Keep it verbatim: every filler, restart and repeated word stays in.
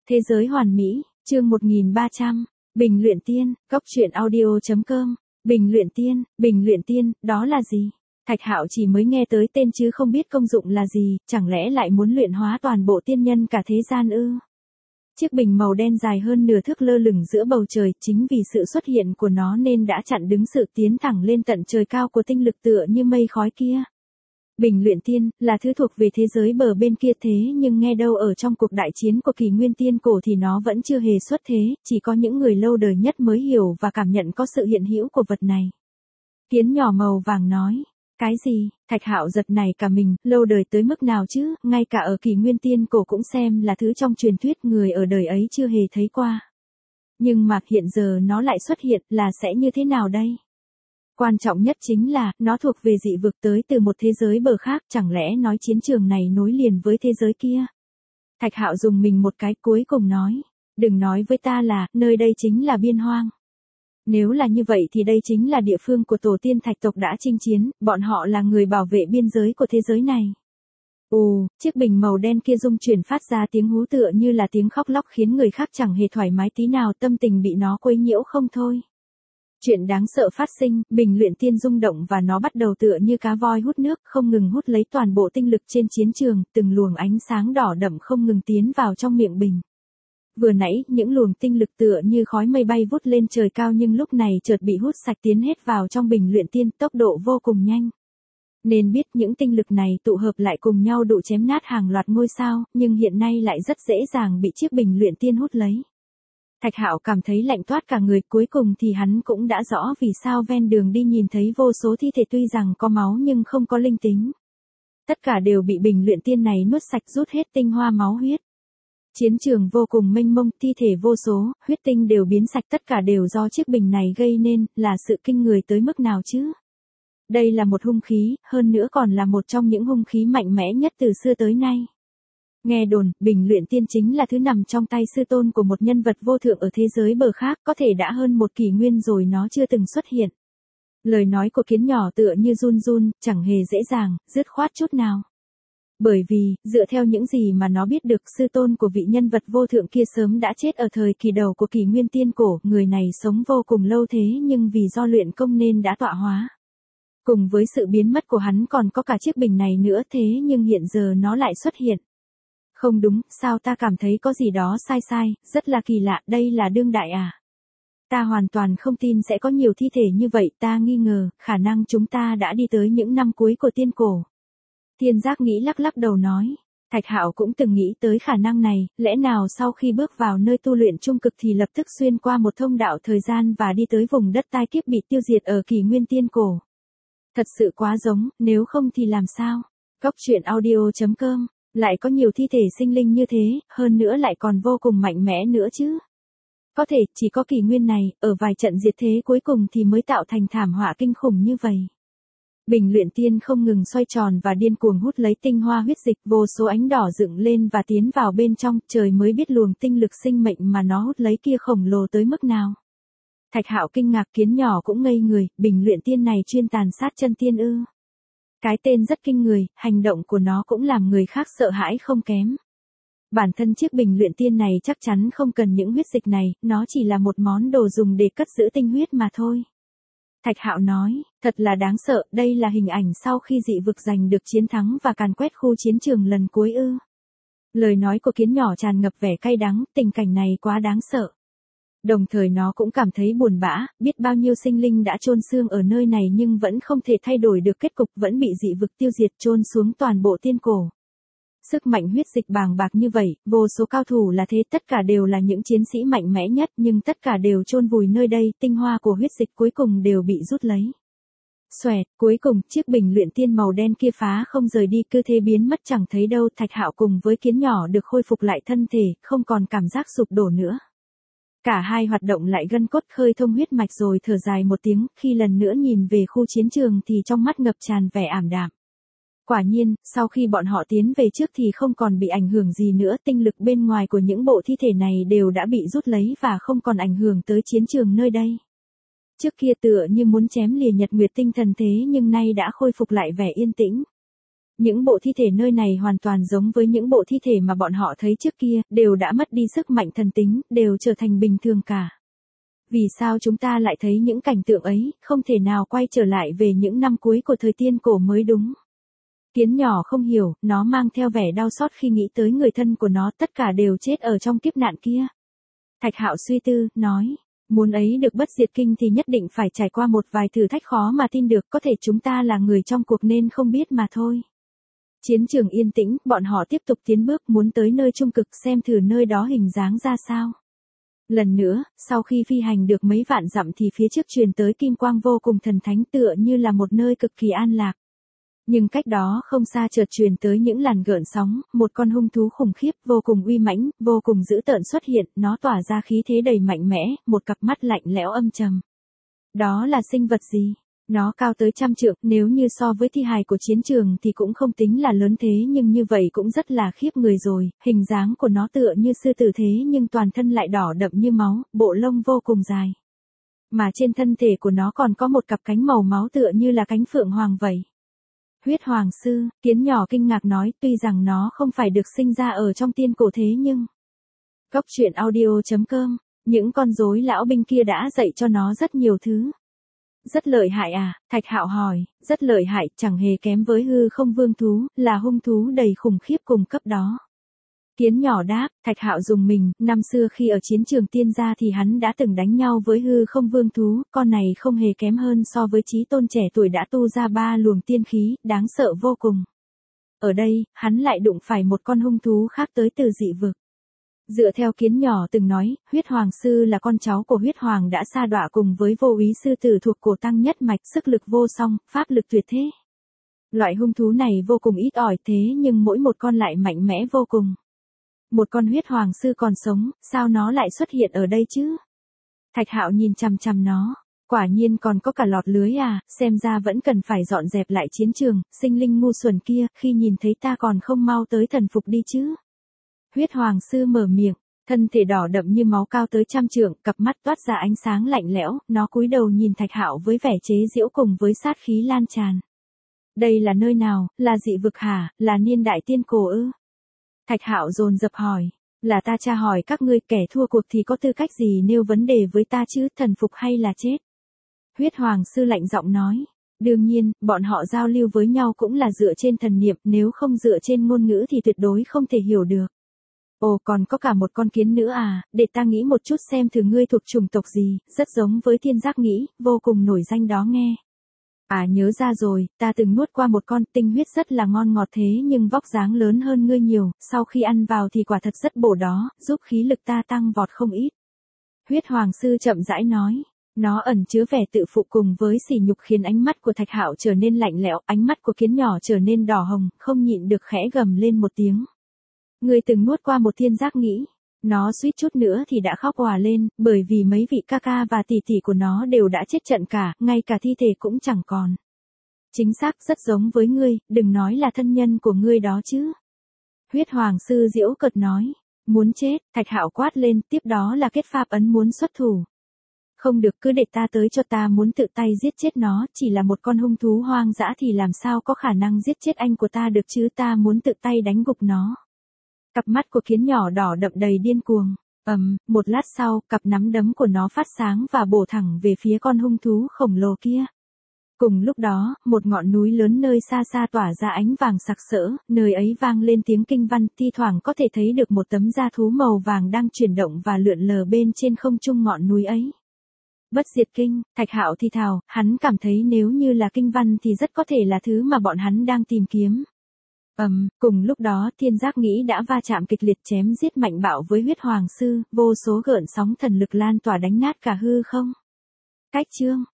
Thế giới hoàn mỹ, chương một nghìn ba trăm, Bình luyện tiên, cốc truyện audio chấm com, Bình luyện tiên, Bình luyện tiên, đó là gì? Thạch Hạo chỉ mới nghe tới tên chứ không biết công dụng là gì, chẳng lẽ lại muốn luyện hóa toàn bộ tiên nhân cả thế gian ư? Chiếc bình màu đen dài hơn nửa thước lơ lửng giữa bầu trời, chính vì sự xuất hiện của nó nên đã chặn đứng sự tiến thẳng lên tận trời cao của tinh lực tựa như mây khói kia. Bình luyện tiên, là thứ thuộc về thế giới bờ bên kia thế nhưng nghe đâu ở trong cuộc đại chiến của kỷ nguyên tiên cổ thì nó vẫn chưa hề xuất thế, chỉ có những người lâu đời nhất mới hiểu và cảm nhận có sự hiện hữu của vật này. Kiến nhỏ màu vàng nói, cái gì? Thạch Hạo giật nảy cả mình, lâu đời tới mức nào chứ, ngay cả ở kỷ nguyên tiên cổ cũng xem là thứ trong truyền thuyết người ở đời ấy chưa hề thấy qua. Nhưng mà hiện giờ nó lại xuất hiện là sẽ như thế nào đây? Quan trọng nhất chính là, nó thuộc về dị vực tới từ một thế giới bờ khác, chẳng lẽ nói chiến trường này nối liền với thế giới kia? Thạch Hạo dùng mình một cái cuối cùng nói, đừng nói với ta là, nơi đây chính là biên hoang. Nếu là như vậy thì đây chính là địa phương của tổ tiên thạch tộc đã chinh chiến, bọn họ là người bảo vệ biên giới của thế giới này. Ồ, chiếc bình màu đen kia rung chuyển phát ra tiếng hú tựa như là tiếng khóc lóc khiến người khác chẳng hề thoải mái tí nào, tâm tình bị nó quấy nhiễu không thôi. Chuyện đáng sợ phát sinh, bình luyện tiên rung động và nó bắt đầu tựa như cá voi hút nước, không ngừng hút lấy toàn bộ tinh lực trên chiến trường, từng luồng ánh sáng đỏ đậm không ngừng tiến vào trong miệng bình. Vừa nãy, những luồng tinh lực tựa như khói mây bay vút lên trời cao nhưng lúc này chợt bị hút sạch tiến hết vào trong bình luyện tiên, tốc độ vô cùng nhanh. Nên biết những tinh lực này tụ hợp lại cùng nhau đủ chém nát hàng loạt ngôi sao, nhưng hiện nay lại rất dễ dàng bị chiếc bình luyện tiên hút lấy. Thạch Hạo cảm thấy lạnh toát cả người, cuối cùng thì hắn cũng đã rõ vì sao ven đường đi nhìn thấy vô số thi thể tuy rằng có máu nhưng không có linh tính. Tất cả đều bị bình luyện tiên này nuốt sạch rút hết tinh hoa máu huyết. Chiến trường vô cùng mênh mông, thi thể vô số, huyết tinh đều biến sạch, tất cả đều do chiếc bình này gây nên, là sự kinh người tới mức nào chứ? Đây là một hung khí, hơn nữa còn là một trong những hung khí mạnh mẽ nhất từ xưa tới nay. Nghe đồn, bình luyện tiên chính là thứ nằm trong tay sư tôn của một nhân vật vô thượng ở thế giới bờ khác, có thể đã hơn một kỷ nguyên rồi nó chưa từng xuất hiện. Lời nói của kiến nhỏ tựa như run run, chẳng hề dễ dàng, dứt khoát chút nào. Bởi vì, dựa theo những gì mà nó biết được, sư tôn của vị nhân vật vô thượng kia sớm đã chết ở thời kỳ đầu của kỷ nguyên tiên cổ, người này sống vô cùng lâu thế nhưng vì do luyện công nên đã tọa hóa. Cùng với sự biến mất của hắn còn có cả chiếc bình này nữa thế nhưng hiện giờ nó lại xuất hiện. Không đúng, sao ta cảm thấy có gì đó sai sai, rất là kỳ lạ, đây là đương đại à? Ta hoàn toàn không tin sẽ có nhiều thi thể như vậy, ta nghi ngờ, khả năng chúng ta đã đi tới những năm cuối của tiên cổ. Thiên Giác nghĩ lắc lắc đầu nói, Thạch Hạo cũng từng nghĩ tới khả năng này, lẽ nào sau khi bước vào nơi tu luyện trung cực thì lập tức xuyên qua một thông đạo thời gian và đi tới vùng đất tai kiếp bị tiêu diệt ở kỷ nguyên tiên cổ. Thật sự quá giống, nếu không thì làm sao? Cốc truyện audio chấm com, lại có nhiều thi thể sinh linh như thế, hơn nữa lại còn vô cùng mạnh mẽ nữa chứ. Có thể, chỉ có kỷ nguyên này, ở vài trận diệt thế cuối cùng thì mới tạo thành thảm họa kinh khủng như vậy. Bình luyện tiên không ngừng xoay tròn và điên cuồng hút lấy tinh hoa huyết dịch, vô số ánh đỏ dựng lên và tiến vào bên trong, trời mới biết luồng tinh lực sinh mệnh mà nó hút lấy kia khổng lồ tới mức nào. Thạch Hạo kinh ngạc, kiến nhỏ cũng ngây người, bình luyện tiên này chuyên tàn sát chân tiên ư? Cái tên rất kinh người, hành động của nó cũng làm người khác sợ hãi không kém. Bản thân chiếc bình luyện tiên này chắc chắn không cần những huyết dịch này, nó chỉ là một món đồ dùng để cất giữ tinh huyết mà thôi. Thạch Hạo nói, thật là đáng sợ, đây là hình ảnh sau khi dị vực giành được chiến thắng và càn quét khu chiến trường lần cuối ư. Lời nói của kiến nhỏ tràn ngập vẻ cay đắng, tình cảnh này quá đáng sợ. Đồng thời nó cũng cảm thấy buồn bã, biết bao nhiêu sinh linh đã chôn xương ở nơi này nhưng vẫn không thể thay đổi được kết cục, vẫn bị dị vực tiêu diệt chôn xuống toàn bộ tiên cổ. Sức mạnh huyết dịch bàng bạc như vậy, vô số cao thủ là thế, tất cả đều là những chiến sĩ mạnh mẽ nhất nhưng tất cả đều chôn vùi nơi đây, tinh hoa của huyết dịch cuối cùng đều bị rút lấy. Xoẹt, cuối cùng, chiếc bình luyện tiên màu đen kia phá không rời đi, cứ thế biến mất chẳng thấy đâu. Thạch Hạo cùng với kiến nhỏ được khôi phục lại thân thể, không còn cảm giác sụp đổ nữa. Cả hai hoạt động lại gân cốt, khơi thông huyết mạch rồi thở dài một tiếng, khi lần nữa nhìn về khu chiến trường thì trong mắt ngập tràn vẻ ảm đạm. Quả nhiên, sau khi bọn họ tiến về trước thì không còn bị ảnh hưởng gì nữa, tinh lực bên ngoài của những bộ thi thể này đều đã bị rút lấy và không còn ảnh hưởng tới chiến trường nơi đây. Trước kia tựa như muốn chém lìa nhật nguyệt tinh thần thế nhưng nay đã khôi phục lại vẻ yên tĩnh. Những bộ thi thể nơi này hoàn toàn giống với những bộ thi thể mà bọn họ thấy trước kia, đều đã mất đi sức mạnh thần tính, đều trở thành bình thường cả. Vì sao chúng ta lại thấy những cảnh tượng ấy, không thể nào quay trở lại về những năm cuối của thời tiên cổ mới đúng. Kiến nhỏ không hiểu, nó mang theo vẻ đau xót khi nghĩ tới người thân của nó, tất cả đều chết ở trong kiếp nạn kia. Thạch Hạo suy tư, nói, muốn ấy được bất diệt kinh thì nhất định phải trải qua một vài thử thách khó mà tin được, có thể chúng ta là người trong cuộc nên không biết mà thôi. Chiến trường yên tĩnh, bọn họ tiếp tục tiến bước muốn tới nơi trung cực xem thử nơi đó hình dáng ra sao. Lần nữa, sau khi phi hành được mấy vạn dặm thì phía trước truyền tới kim quang vô cùng thần thánh tựa như là một nơi cực kỳ an lạc. Nhưng cách đó không xa chợt truyền tới những làn gợn sóng, một con hung thú khủng khiếp vô cùng uy mãnh, vô cùng dữ tợn xuất hiện, nó tỏa ra khí thế đầy mạnh mẽ, một cặp mắt lạnh lẽo âm trầm. Đó là sinh vật gì? Nó cao tới trăm trượng, nếu như so với thi hài của chiến trường thì cũng không tính là lớn thế nhưng như vậy cũng rất là khiếp người rồi, hình dáng của nó tựa như sư tử thế nhưng toàn thân lại đỏ đậm như máu, bộ lông vô cùng dài. Mà trên thân thể của nó còn có một cặp cánh màu máu tựa như là cánh phượng hoàng vậy. Huyết Hoàng Sư, Kiến nhỏ kinh ngạc nói, tuy rằng nó không phải được sinh ra ở trong tiên cổ thế nhưng... Góc truyện audio chấm com, những con rối lão binh kia đã dạy cho nó rất nhiều thứ. Rất lợi hại à, Thạch Hạo hỏi, rất lợi hại, chẳng hề kém với hư không vương thú, là hung thú đầy khủng khiếp cùng cấp đó. Kiến nhỏ đáp, Thạch Hạo dùng mình, năm xưa khi ở chiến trường tiên gia thì hắn đã từng đánh nhau với hư không vương thú, con này không hề kém hơn so với Chí Tôn trẻ tuổi đã tu ra ba luồng tiên khí, đáng sợ vô cùng. Ở đây, hắn lại đụng phải một con hung thú khác tới từ dị vực. Dựa theo Kiến nhỏ từng nói, Huyết Hoàng Sư là con cháu của Huyết Hoàng đã sa đọa cùng với Vô Úy Sư Tử thuộc cổ tăng nhất mạch, sức lực vô song, pháp lực tuyệt thế. Loại hung thú này vô cùng ít ỏi thế nhưng mỗi một con lại mạnh mẽ vô cùng. Một con Huyết Hoàng Sư còn sống, sao nó lại xuất hiện ở đây chứ? Thạch Hạo nhìn chằm chằm nó, quả nhiên còn có cả lọt lưới à, xem ra vẫn cần phải dọn dẹp lại chiến trường, sinh linh ngu xuẩn kia, khi nhìn thấy ta còn không mau tới thần phục đi chứ. Huyết Hoàng Sư mở miệng, thân thể đỏ đậm như máu cao tới trăm trượng, cặp mắt toát ra ánh sáng lạnh lẽo, nó cúi đầu nhìn Thạch Hạo với vẻ chế giễu cùng với sát khí lan tràn. Đây là nơi nào, là dị vực hả, là niên đại tiên cổ ư? Thạch Hạo dồn dập hỏi, là ta tra hỏi các ngươi, kẻ thua cuộc thì có tư cách gì nêu vấn đề với ta chứ, thần phục hay là chết? Huyết Hoàng Sư lạnh giọng nói, đương nhiên, bọn họ giao lưu với nhau cũng là dựa trên thần niệm, nếu không dựa trên ngôn ngữ thì tuyệt đối không thể hiểu được. Ồ, còn có cả một con kiến nữa à, để ta nghĩ một chút xem thử ngươi thuộc chủng tộc gì, rất giống với Thiên Giác Nghĩ, vô cùng nổi danh đó nghe. À nhớ ra rồi, ta từng nuốt qua một con, tinh huyết rất là ngon ngọt thế nhưng vóc dáng lớn hơn ngươi nhiều, sau khi ăn vào thì quả thật rất bổ đó, giúp khí lực ta tăng vọt không ít. Huyết Hoàng Sư chậm rãi nói, nó ẩn chứa vẻ tự phụ cùng với sỉ nhục khiến ánh mắt của Thạch Hạo trở nên lạnh lẽo, ánh mắt của Kiến nhỏ trở nên đỏ hồng, không nhịn được khẽ gầm lên một tiếng. Ngươi từng nuốt qua một Thiên Giác Nghĩ. Nó suýt chút nữa thì đã khóc òa lên, bởi vì mấy vị ca ca và tỷ tỷ của nó đều đã chết trận cả, ngay cả thi thể cũng chẳng còn. Chính xác, rất giống với ngươi, đừng nói là thân nhân của ngươi đó chứ. Huyết Hoàng Sư giễu cợt nói, muốn chết, Thạch Hạo quát lên, tiếp đó là kết pháp ấn muốn xuất thủ. Không được, cứ để ta tới cho, ta muốn tự tay giết chết nó, chỉ là một con hung thú hoang dã thì làm sao có khả năng giết chết anh của ta được chứ, ta muốn tự tay đánh gục nó. Cặp mắt của Kiến nhỏ đỏ đậm đầy điên cuồng, ầm, um, một lát sau, cặp nắm đấm của nó phát sáng và bổ thẳng về phía con hung thú khổng lồ kia. Cùng lúc đó, một ngọn núi lớn nơi xa xa tỏa ra ánh vàng sặc sỡ, nơi ấy vang lên tiếng kinh văn, thi thoảng có thể thấy được một tấm da thú màu vàng đang chuyển động và lượn lờ bên trên không trung ngọn núi ấy. Bất diệt kinh, Thạch Hạo thì thào, hắn cảm thấy nếu như là kinh văn thì rất có thể là thứ mà bọn hắn đang tìm kiếm. Ầm, um, cùng lúc đó Thiên Giác Nghĩ đã va chạm kịch liệt chém giết mạnh bạo với Huyết Hoàng Sư, vô số gợn sóng thần lực lan tỏa đánh nát cả hư không. Cách chương